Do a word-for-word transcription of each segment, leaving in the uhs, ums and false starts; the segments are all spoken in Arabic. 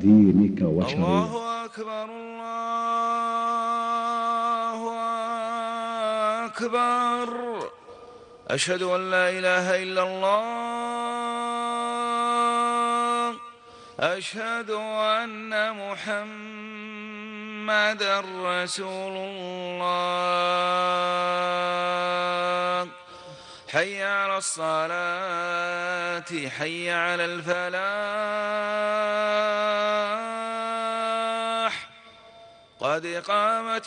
دينك وشريعتك. الله أكبر الله أكبر. أشهد أن لا إله إلا الله. أشهد أن محمدًا رسول الله. حي على الصلاة حي على الفلاح. قد قامت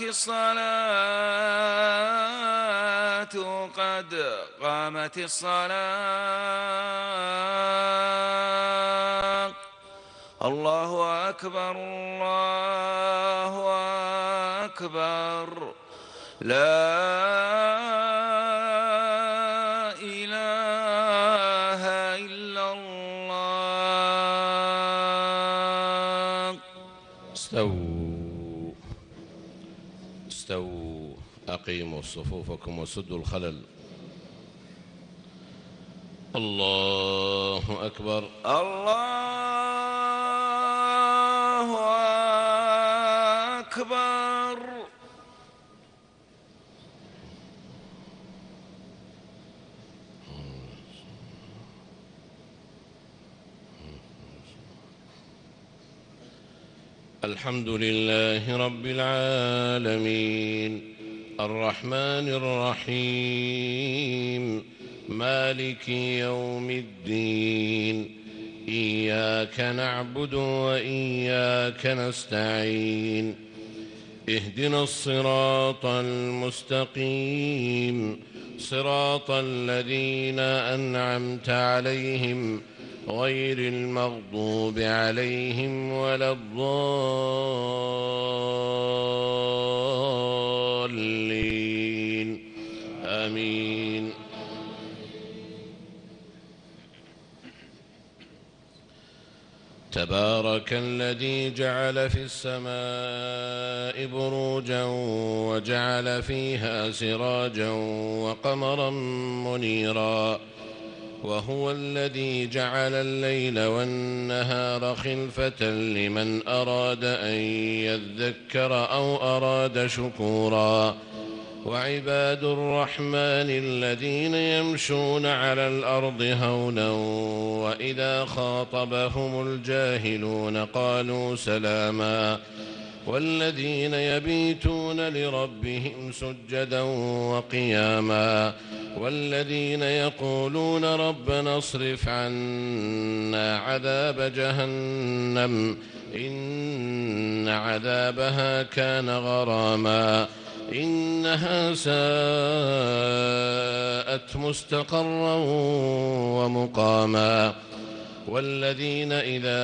الصلاة قد قامت الصلاة. الله أكبر الله أكبر. لا إله إلا الله. استووا استووا أقيموا صفوفكم وسدوا الخلل. الله أكبر الله أكبر. الحمد لله رب العالمين الرحمن الرحيم مالك يوم الدين. إياك نعبد وإياك نستعين. اهدنا الصراط المستقيم صراط الذين أنعمت عليهم غير المغضوب عليهم ولا الضالين. آمين. تبارك الذي جعل في السماء بروجا وجعل فيها سراجا وقمرا منيرا. وهو الذي جعل الليل والنهار خلفة لمن أراد أن يذكر أو أراد شكورا. وعباد الرحمن الذين يمشون على الأرض هونا وإذا خاطبهم الجاهلون قالوا سلاما. والذين يبيتون لربهم سجدا وقياما. والذين يقولون ربنا اصرف عنا عذاب جهنم إن عذابها كان غراما إنها ساءت مستقرا ومقاما. والذين إذا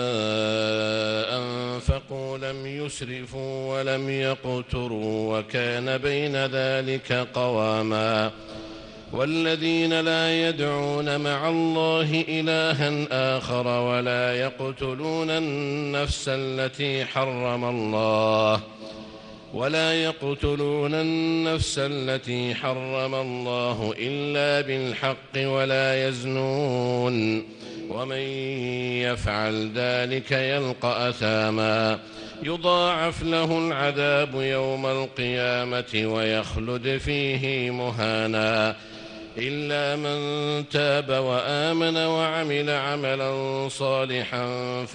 أنفقوا لم يسرفوا ولم يقتروا وكان بين ذلك قواما. والذين لا يدعون مع الله إلها آخر ولا يقتلون النفس التي حرم الله ولا يقتلون النفس التي حرم الله إلا بالحق ولا يزنون ومن يفعل ذلك يلقى أثاما. يضاعف له العذاب يوم القيامة ويخلد فيه مهانا إلا من تاب وآمن وعمل عملا صالحا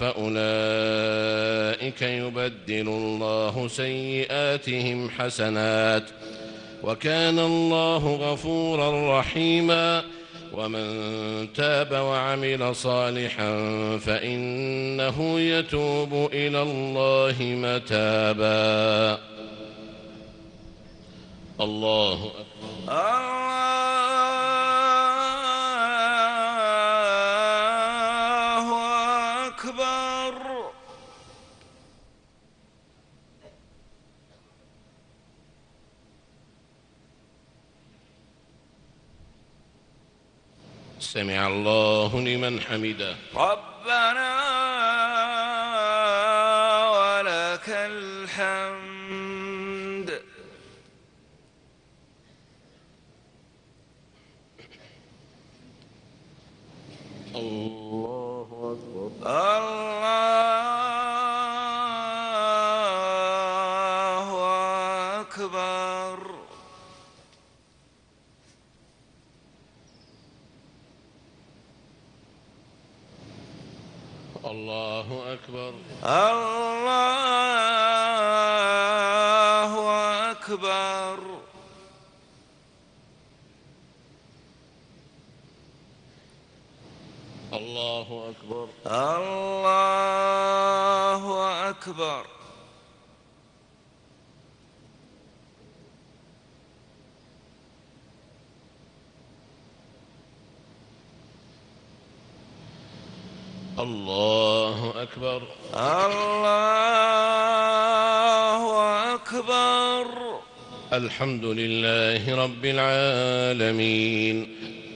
فأولئك يبدل الله سيئاتهم حسنات وكان الله غفورا رحيما. ومن تاب وعمل صالحا فإنه يتوب إلى الله متابا. الله أكبر. سمع الله لمن حمده. ربنا ولك الحمد. الله أكبر. الله أكبر. الله أكبر. الله أكبر. الله أكبر. الله أكبر. الله أكبر. الله أكبر. الحمد لله رب العالمين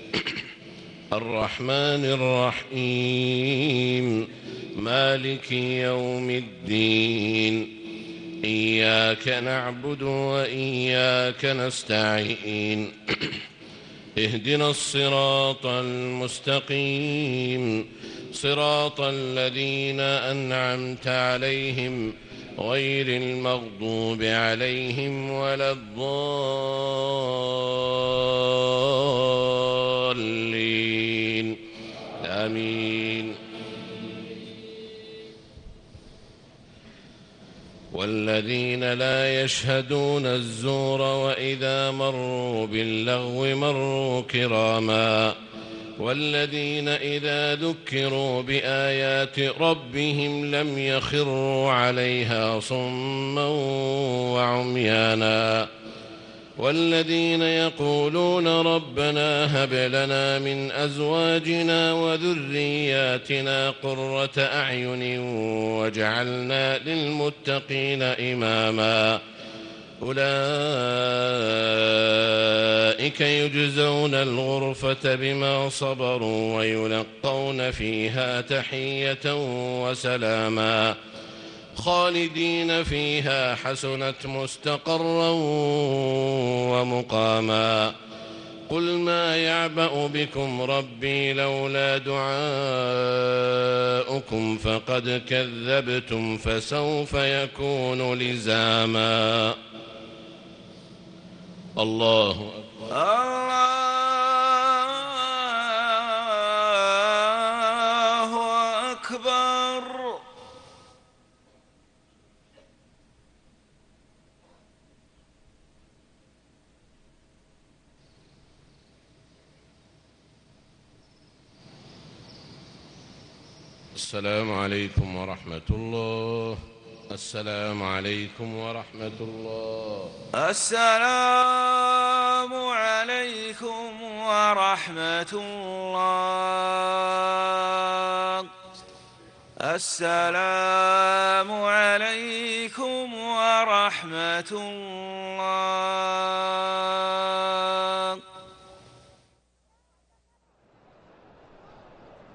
الرحمن الرحيم مالك يوم الدين إياك نعبد وإياك نستعين اهدنا الصراط المستقيم صراط الذين أنعمت عليهم غير المغضوب عليهم ولا الضالين آمين. والذين لا يشهدون الزور وإذا مروا باللغو مروا كراما والذين إذا ذكروا بآيات ربهم لم يخروا عليها صما وعميانا والذين يقولون ربنا هب لنا من أزواجنا وذرياتنا قرة أعين واجعلنا للمتقين إماما أولئك يجزون الغرفة بما صبروا ويلقون فيها تحية وسلاما خالدين فيها حسنت مستقرا ومقاما. قل ما يعبأ بكم ربي لولا دعاؤكم فقد كذبتم فسوف يكون لزاما. الله أكبر. الله أكبر. السلام عليكم ورحمة الله. السلام عليكم ورحمة الله. السلام عليكم ورحمة الله. السلام عليكم ورحمة الله.